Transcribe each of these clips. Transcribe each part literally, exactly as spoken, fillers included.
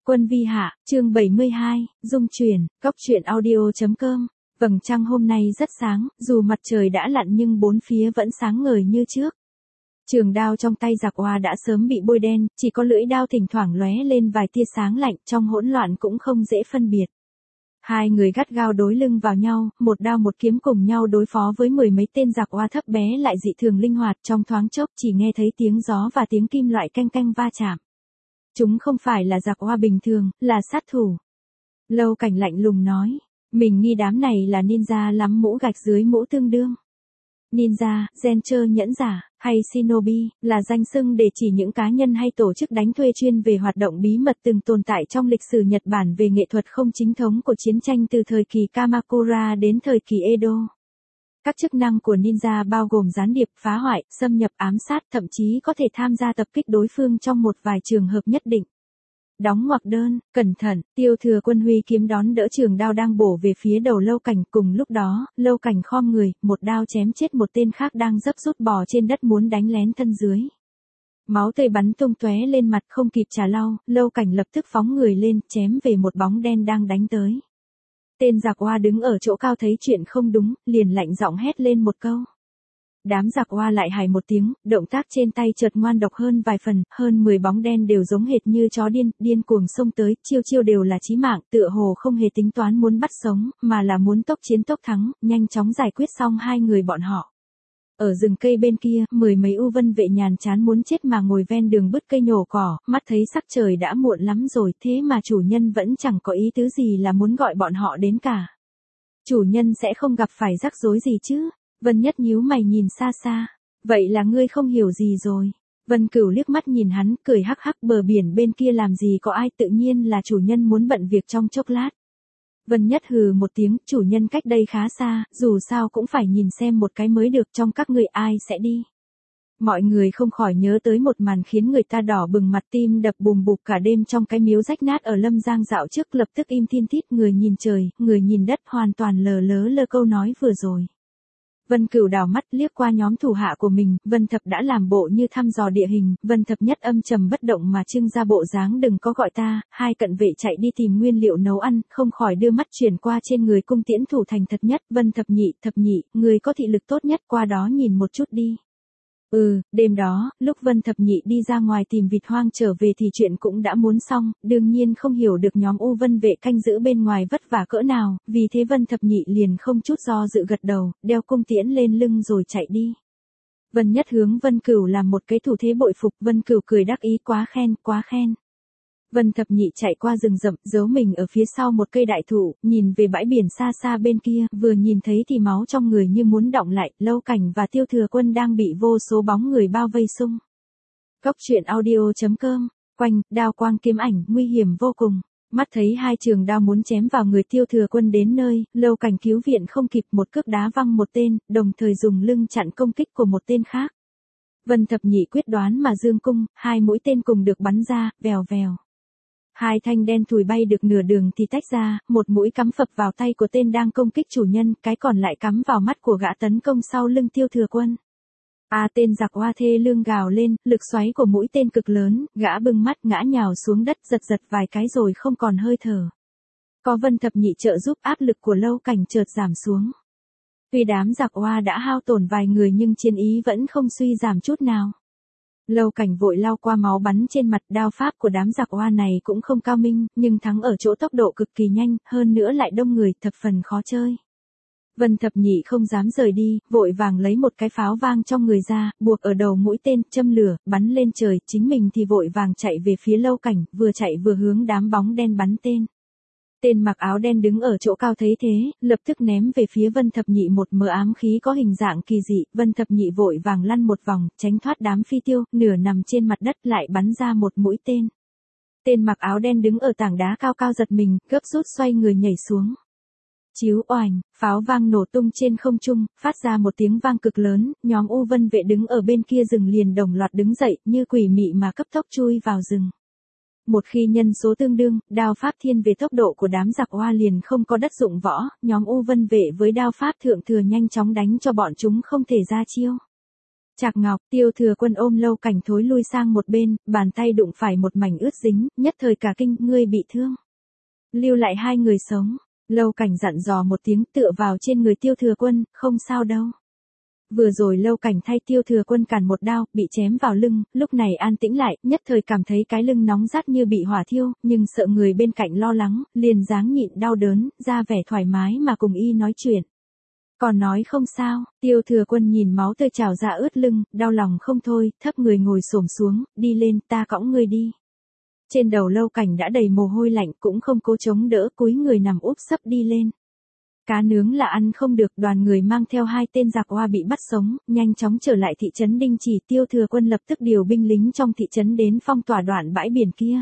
Quân vi hạ, chương bảy mươi hai, dung truyền, góc truyện audio chấm com. Vầng trăng hôm nay rất sáng, dù mặt trời đã lặn nhưng bốn phía vẫn sáng ngời như trước. Trường đao trong tay giặc Oa đã sớm bị bôi đen, chỉ có lưỡi đao thỉnh thoảng lóe lên vài tia sáng lạnh, trong hỗn loạn cũng không dễ phân biệt. Hai người gắt gao đối lưng vào nhau, một đao một kiếm cùng nhau đối phó với mười mấy tên giặc Oa thấp bé lại dị thường linh hoạt, trong thoáng chốc chỉ nghe thấy tiếng gió và tiếng kim loại canh canh va chạm. Chúng không phải là giặc Oa bình thường, là sát thủ. Lâu Cảnh lạnh lùng nói, mình nghi đám này là ninja lắm mũ gạch dưới mũ tương đương. Ninja, Gencher nhẫn giả, hay Shinobi, là danh xưng để chỉ những cá nhân hay tổ chức đánh thuê chuyên về hoạt động bí mật từng tồn tại trong lịch sử Nhật Bản về nghệ thuật không chính thống của chiến tranh từ thời kỳ Kamakura đến thời kỳ Edo. Các chức năng của ninja bao gồm gián điệp, phá hoại, xâm nhập, ám sát, thậm chí có thể tham gia tập kích đối phương trong một vài trường hợp nhất định. Đóng ngoặc đơn, cẩn thận, Tiêu Thừa Quân huy kiếm đón đỡ trường đao đang bổ về phía đầu Lâu Cảnh, cùng lúc đó, Lâu Cảnh khom người, một đao chém chết một tên khác đang dấp rút bò trên đất muốn đánh lén thân dưới. Máu tươi bắn tung tóe lên mặt không kịp trả lau, Lâu Cảnh lập tức phóng người lên, chém về một bóng đen đang đánh tới. Tên giặc Oa đứng ở chỗ cao thấy chuyện không đúng, liền lạnh giọng hét lên một câu. Đám giặc Oa lại hài một tiếng, động tác trên tay chợt ngoan độc hơn vài phần, hơn mười bóng đen đều giống hệt như chó điên, điên cuồng xông tới, chiêu chiêu đều là chí mạng, tựa hồ không hề tính toán muốn bắt sống, mà là muốn tốc chiến tốc thắng, nhanh chóng giải quyết xong hai người bọn họ. Ở rừng cây bên kia, mười mấy u vân vệ nhàn chán muốn chết mà ngồi ven đường bứt cây nhổ cỏ, mắt thấy sắc trời đã muộn lắm rồi, thế mà chủ nhân vẫn chẳng có ý tứ gì là muốn gọi bọn họ đến cả. Chủ nhân sẽ không gặp phải rắc rối gì chứ? Vân Nhất nhíu mày nhìn xa xa. Vậy là ngươi không hiểu gì rồi. Vân Cửu liếc mắt nhìn hắn, cười hắc hắc, bờ biển bên kia làm gì có ai, tự nhiên là chủ nhân muốn bận việc trong chốc lát. Vân Nhất hừ một tiếng, chủ nhân cách đây khá xa, dù sao cũng phải nhìn xem một cái mới được, trong các ngươi ai sẽ đi. Mọi người không khỏi nhớ tới một màn khiến người ta đỏ bừng mặt, tim đập bùm bụp cả đêm trong cái miếu rách nát ở Lâm Giang dạo trước, lập tức im thiên thít, người nhìn trời, người nhìn đất, hoàn toàn lờ lớ lơ câu nói vừa rồi. Vân Cửu đảo mắt liếc qua nhóm thủ hạ của mình, Vân Thập đã làm bộ như thăm dò địa hình, Vân Thập Nhất âm trầm bất động mà trưng ra bộ dáng đừng có gọi ta, hai cận vệ chạy đi tìm nguyên liệu nấu ăn, không khỏi đưa mắt chuyển qua trên người Cung Tiễn thủ thành Thật Nhất, Vân Thập Nhị, Thập Nhị, người có thị lực tốt nhất, qua đó nhìn một chút đi. Ừ, đêm đó, lúc Vân Thập Nhị đi ra ngoài tìm vịt hoang trở về thì chuyện cũng đã muốn xong, đương nhiên không hiểu được nhóm U Vân vệ canh giữ bên ngoài vất vả cỡ nào, vì thế Vân Thập Nhị liền không chút do dự gật đầu, đeo cung tiễn lên lưng rồi chạy đi. Vân Nhất hướng Vân Cửu làm một cái thủ thế bội phục, Vân Cửu cười đắc ý, quá khen, quá khen. Vân Thập Nhị chạy qua rừng rậm, giấu mình ở phía sau một cây đại thụ, nhìn về bãi biển xa xa bên kia, vừa nhìn thấy thì máu trong người như muốn đọng lại, Lâu Cảnh và Tiêu Thừa Quân đang bị vô số bóng người bao vây xung. Góc truyện audio chấm com, quanh, đao quang kiếm ảnh, nguy hiểm vô cùng. Mắt thấy hai trường đao muốn chém vào người Tiêu Thừa Quân đến nơi, Lâu Cảnh cứu viện không kịp, một cước đá văng một tên, đồng thời dùng lưng chặn công kích của một tên khác. Vân Thập Nhị quyết đoán mà dương cung, hai mũi tên cùng được bắn ra, vèo vèo. Hai thanh đen thùi bay được nửa đường thì tách ra, một mũi cắm phập vào tay của tên đang công kích chủ nhân, cái còn lại cắm vào mắt của gã tấn công sau lưng Tiêu Thừa Quân. A à, tên giặc Oa thê lương gào lên, lực xoáy của mũi tên cực lớn, gã bưng mắt ngã nhào xuống đất giật giật vài cái rồi không còn hơi thở. Có Vân Thập Nhị trợ giúp, áp lực của Lâu Cảnh chợt giảm xuống. Tuy đám giặc Oa đã hao tổn vài người nhưng chiến ý vẫn không suy giảm chút nào. Lâu Cảnh vội lau qua máu bắn trên mặt, đao pháp của đám giặc Oa này cũng không cao minh, nhưng thắng ở chỗ tốc độ cực kỳ nhanh, hơn nữa lại đông người, thập phần khó chơi. Vân Thập Nhị không dám rời đi, vội vàng lấy một cái pháo vang trong người ra, buộc ở đầu mũi tên, châm lửa, bắn lên trời, chính mình thì vội vàng chạy về phía Lâu Cảnh, vừa chạy vừa hướng đám bóng đen bắn tên. Tên mặc áo đen đứng ở chỗ cao thấy thế, lập tức ném về phía Vân Thập Nhị một mớ ám khí có hình dạng kỳ dị, Vân Thập Nhị vội vàng lăn một vòng, tránh thoát đám phi tiêu, nửa nằm trên mặt đất lại bắn ra một mũi tên. Tên mặc áo đen đứng ở tảng đá cao cao giật mình, gấp rút xoay người nhảy xuống. Chíu oành, pháo vang nổ tung trên không trung, phát ra một tiếng vang cực lớn, nhóm U Vân vệ đứng ở bên kia rừng liền đồng loạt đứng dậy, như quỷ mị mà cấp tốc chui vào rừng. Một khi nhân số tương đương, đao pháp thiên về tốc độ của đám giặc Oa liền không có đất dụng võ, nhóm U Vân vệ với đao pháp thượng thừa nhanh chóng đánh cho bọn chúng không thể ra chiêu. Trạc Ngọc, Tiêu Thừa Quân ôm Lâu Cảnh thối lui sang một bên, bàn tay đụng phải một mảnh ướt dính, nhất thời cả kinh, ngươi bị thương. Lưu lại hai người sống, Lâu Cảnh dặn dò một tiếng tựa vào trên người Tiêu Thừa Quân, không sao đâu. Vừa rồi Lâu Cảnh thay Tiêu Thừa Quân cản một đao, bị chém vào lưng, lúc này an tĩnh lại, nhất thời cảm thấy cái lưng nóng rát như bị hỏa thiêu, nhưng sợ người bên cạnh lo lắng, liền dáng nhịn đau đớn, ra vẻ thoải mái mà cùng y nói chuyện. Còn nói không sao, Tiêu Thừa Quân nhìn máu tươi trào ra ướt lưng, đau lòng không thôi, thấp người ngồi xổm xuống, đi lên, ta cõng ngươi đi. Trên đầu Lâu Cảnh đã đầy mồ hôi lạnh, cũng không cố chống đỡ, cúi người nằm úp sấp đi lên. Cá nướng là ăn không được, đoàn người mang theo hai tên giặc oa bị bắt sống, nhanh chóng trở lại thị trấn Đinh Chỉ. Tiêu Thừa Quân lập tức điều binh lính trong thị trấn đến phong tỏa đoạn bãi biển kia.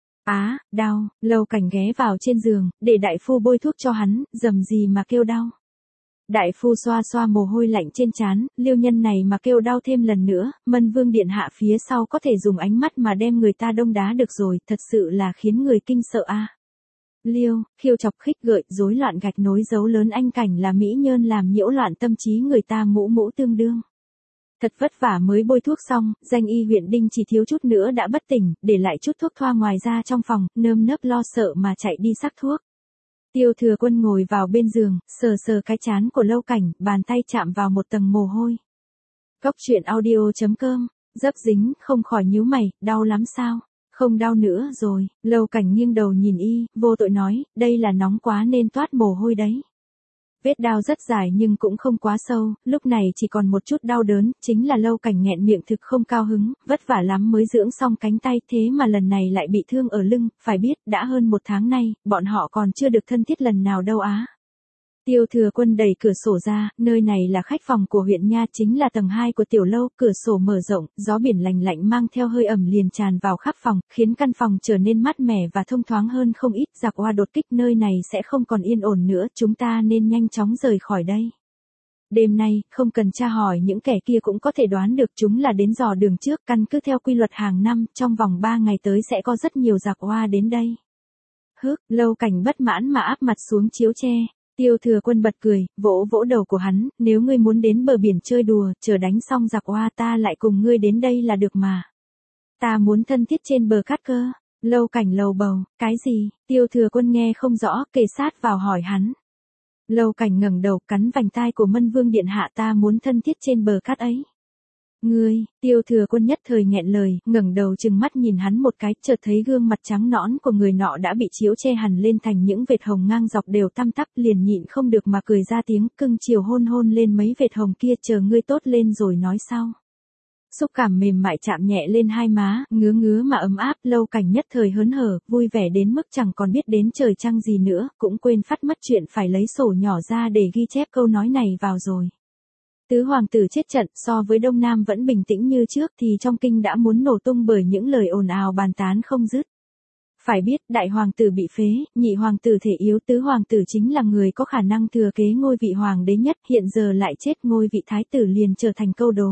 Á, đau, Lâu Cảnh ghé vào trên giường, để đại phu bôi thuốc cho hắn, dầm gì mà kêu đau. Đại phu xoa xoa mồ hôi lạnh trên trán, Liêu nhân này mà kêu đau thêm lần nữa, Mân Vương điện hạ phía sau có thể dùng ánh mắt mà đem người ta đông đá được rồi, thật sự là khiến người kinh sợ a. À. Liêu, khiêu chọc khích gợi, rối loạn gạch nối dấu lớn anh cảnh là mỹ nhân làm nhiễu loạn tâm trí người ta mũ mũ tương đương. Thật vất vả mới bôi thuốc xong, danh y huyện Đinh chỉ thiếu chút nữa đã bất tỉnh, để lại chút thuốc thoa ngoài ra trong phòng, nơm nớp lo sợ mà chạy đi sắc thuốc. Tiêu Thừa Quân ngồi vào bên giường, sờ sờ cái trán của Lâu Cảnh, bàn tay chạm vào một tầng mồ hôi. Cốc truyện audio chấm com, dấp dính, không khỏi nhíu mày, đau lắm sao? Không đau nữa rồi, Lâu Cảnh nghiêng đầu nhìn y, vô tội nói, đây là nóng quá nên toát mồ hôi đấy. Vết đau rất dài nhưng cũng không quá sâu, lúc này chỉ còn một chút đau đớn, chính là Lâu Cảnh nghẹn miệng thực không cao hứng, vất vả lắm mới dưỡng xong cánh tay, thế mà lần này lại bị thương ở lưng, phải biết, đã hơn một tháng nay, bọn họ còn chưa được thân thiết lần nào đâu á. Tiêu Thừa Quân đẩy cửa sổ ra, nơi này là khách phòng của huyện nha, chính là tầng hai của tiểu lâu, cửa sổ mở rộng, gió biển lành lạnh mang theo hơi ẩm liền tràn vào khắp phòng, khiến căn phòng trở nên mát mẻ và thông thoáng hơn không ít. Giặc oa đột kích nơi này sẽ không còn yên ổn nữa, chúng ta nên nhanh chóng rời khỏi đây. Đêm nay, không cần tra hỏi những kẻ kia cũng có thể đoán được chúng là đến dò đường trước, căn cứ theo quy luật hàng năm, trong vòng ba ngày tới sẽ có rất nhiều giặc oa đến đây. Hức, Lâu Cảnh bất mãn mà áp mặt xuống chiếu tre. Tiêu Thừa Quân bật cười, vỗ vỗ đầu của hắn, nếu ngươi muốn đến bờ biển chơi đùa, chờ đánh xong giặc oa ta lại cùng ngươi đến đây là được mà. Ta muốn thân thiết trên bờ cát cơ. Lâu Cảnh lầu bầu, cái gì? Tiêu Thừa Quân nghe không rõ, kề sát vào hỏi hắn. Lâu Cảnh ngẩng đầu, cắn vành tai của Mân Vương điện hạ, ta muốn thân thiết trên bờ cát ấy. Ngươi, Tiêu Thừa Quân nhất thời nghẹn lời, ngẩng đầu chừng mắt nhìn hắn một cái, chợt thấy gương mặt trắng nõn của người nọ đã bị chiếu che hẳn lên thành những vệt hồng ngang dọc đều tăm tắp, liền nhịn không được mà cười ra tiếng, cưng chiều hôn hôn lên mấy vệt hồng kia, chờ ngươi tốt lên rồi nói sau. Xúc cảm mềm mại chạm nhẹ lên hai má, ngứa ngứa mà ấm áp, Lâu Cảnh nhất thời hớn hở, vui vẻ đến mức chẳng còn biết đến trời trăng gì nữa, cũng quên phát mất chuyện phải lấy sổ nhỏ ra để ghi chép câu nói này vào rồi. Tứ hoàng tử chết trận, so với Đông Nam vẫn bình tĩnh như trước thì trong kinh đã muốn nổ tung bởi những lời ồn ào bàn tán không dứt. Phải biết, đại hoàng tử bị phế, nhị hoàng tử thể yếu, tứ hoàng tử chính là người có khả năng thừa kế ngôi vị hoàng đế nhất, hiện giờ lại chết, ngôi vị thái tử liền trở thành câu đố.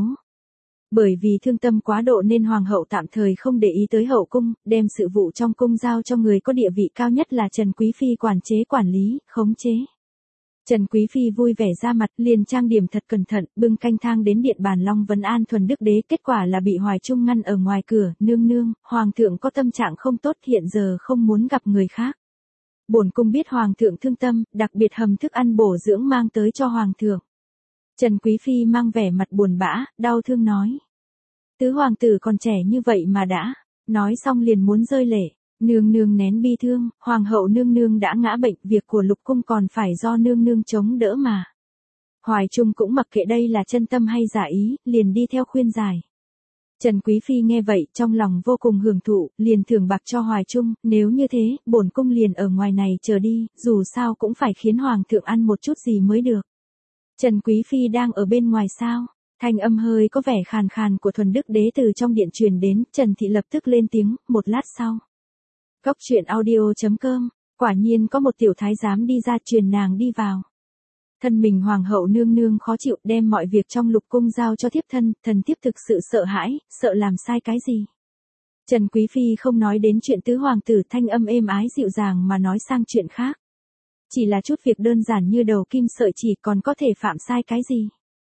Bởi vì thương tâm quá độ nên hoàng hậu tạm thời không để ý tới hậu cung, đem sự vụ trong cung giao cho người có địa vị cao nhất là Trần Quý Phi quản chế quản lý, khống chế. Trần Quý Phi vui vẻ ra mặt, liền trang điểm thật cẩn thận, bưng canh thang đến điện bàn Long vấn an thuần đức đế, kết quả là bị Hoài Trung ngăn ở ngoài cửa, nương nương, hoàng thượng có tâm trạng không tốt, hiện giờ không muốn gặp người khác. Bổn cung biết hoàng thượng thương tâm, đặc biệt hầm thức ăn bổ dưỡng mang tới cho hoàng thượng. Trần Quý Phi mang vẻ mặt buồn bã, đau thương nói. Tứ hoàng tử còn trẻ như vậy mà đã, nói xong liền muốn rơi lệ. Nương nương nén bi thương, hoàng hậu nương nương đã ngã bệnh, việc của lục cung còn phải do nương nương chống đỡ mà. Hoài Trung cũng mặc kệ đây là chân tâm hay giả ý, liền đi theo khuyên giải. Trần Quý Phi nghe vậy, trong lòng vô cùng hưởng thụ, liền thưởng bạc cho Hoài Trung, nếu như thế, bổn cung liền ở ngoài này chờ đi, dù sao cũng phải khiến hoàng thượng ăn một chút gì mới được. Trần Quý Phi đang ở bên ngoài sao? Thanh âm hơi có vẻ khàn khàn của thuần đức đế từ trong điện truyền đến, Trần Thị lập tức lên tiếng, một lát sau. Cốc truyện audio chấm com, quả nhiên có một tiểu thái giám đi ra truyền nàng đi vào. Thân mình hoàng hậu nương nương khó chịu đem mọi việc trong lục cung giao cho thiếp thân, thần thiếp thực sự sợ hãi, sợ làm sai cái gì. Trần Quý Phi không nói đến chuyện tứ hoàng tử, thanh âm êm ái dịu dàng mà nói sang chuyện khác. Chỉ là chút việc đơn giản như đầu kim sợi chỉ, còn có thể phạm sai cái gì.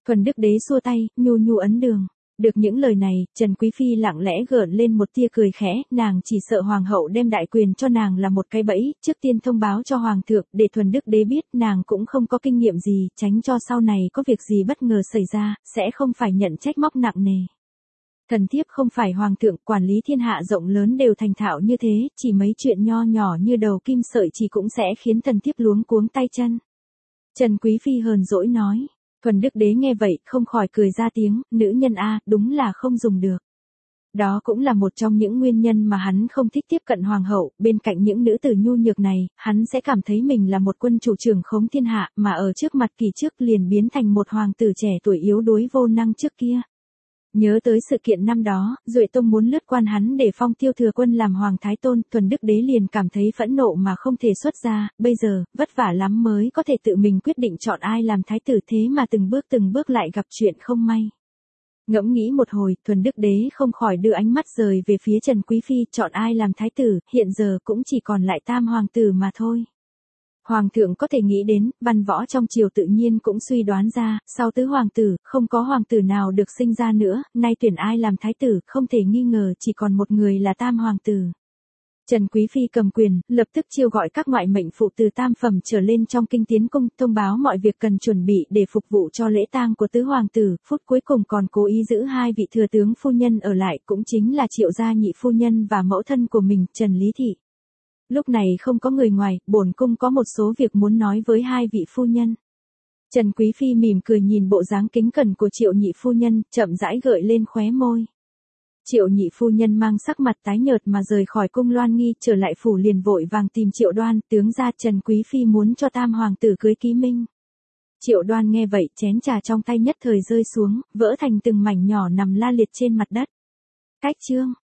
Thuần Đức Đế xua tay, nhu nhu ấn đường. Được những lời này, Trần Quý Phi lặng lẽ gợn lên một tia cười khẽ, nàng chỉ sợ hoàng hậu đem đại quyền cho nàng là một cái bẫy, trước tiên thông báo cho hoàng thượng, để Thuần Đức Đế biết nàng cũng không có kinh nghiệm gì, tránh cho sau này có việc gì bất ngờ xảy ra, sẽ không phải nhận trách móc nặng nề. Thần thiếp không phải hoàng thượng, quản lý thiên hạ rộng lớn đều thành thạo như thế, chỉ mấy chuyện nho nhỏ như đầu kim sợi chỉ cũng sẽ khiến thần thiếp luống cuống tay chân. Trần Quý Phi hờn dỗi nói. Thuần Đức Đế nghe vậy, không khỏi cười ra tiếng, nữ nhân a, đúng là không dùng được. Đó cũng là một trong những nguyên nhân mà hắn không thích tiếp cận hoàng hậu, bên cạnh những nữ tử nhu nhược này, hắn sẽ cảm thấy mình là một quân chủ trưởng khống thiên hạ, mà ở trước mặt kỳ trước liền biến thành một hoàng tử trẻ tuổi yếu đuối vô năng trước kia. Nhớ tới sự kiện năm đó, Duệ Tông muốn lướt quan hắn để phong Tiêu Thừa Quân làm hoàng thái tôn, Thuần Đức Đế liền cảm thấy phẫn nộ mà không thể xuất ra, bây giờ, vất vả lắm mới có thể tự mình quyết định chọn ai làm thái tử, thế mà từng bước từng bước lại gặp chuyện không may. Ngẫm nghĩ một hồi, Thuần Đức Đế không khỏi đưa ánh mắt rời về phía Trần Quý Phi, chọn ai làm thái tử, hiện giờ cũng chỉ còn lại tam hoàng tử mà thôi. Hoàng thượng có thể nghĩ đến, văn võ trong triều tự nhiên cũng suy đoán ra, sau tứ hoàng tử, không có hoàng tử nào được sinh ra nữa, nay tuyển ai làm thái tử, không thể nghi ngờ chỉ còn một người là tam hoàng tử. Trần Quý Phi cầm quyền, lập tức chiêu gọi các ngoại mệnh phụ từ tam phẩm trở lên trong kinh tiến cung, thông báo mọi việc cần chuẩn bị để phục vụ cho lễ tang của tứ hoàng tử, phút cuối cùng còn cố ý giữ hai vị thừa tướng phu nhân ở lại, cũng chính là Triệu gia nhị phu nhân và mẫu thân của mình, Trần Lý Thị. Lúc này không có người ngoài, bổn cung có một số việc muốn nói với hai vị phu nhân. Trần Quý Phi mỉm cười nhìn bộ dáng kính cẩn của Triệu nhị phu nhân, chậm rãi gợi lên khóe môi. Triệu nhị phu nhân mang sắc mặt tái nhợt mà rời khỏi cung Loan Nghi, trở lại phủ liền vội vàng tìm Triệu Đoan, tướng ra Trần Quý Phi muốn cho tam hoàng tử cưới Ký Minh. Triệu Đoan nghe vậy, chén trà trong tay nhất thời rơi xuống, vỡ thành từng mảnh nhỏ nằm la liệt trên mặt đất. Cách chương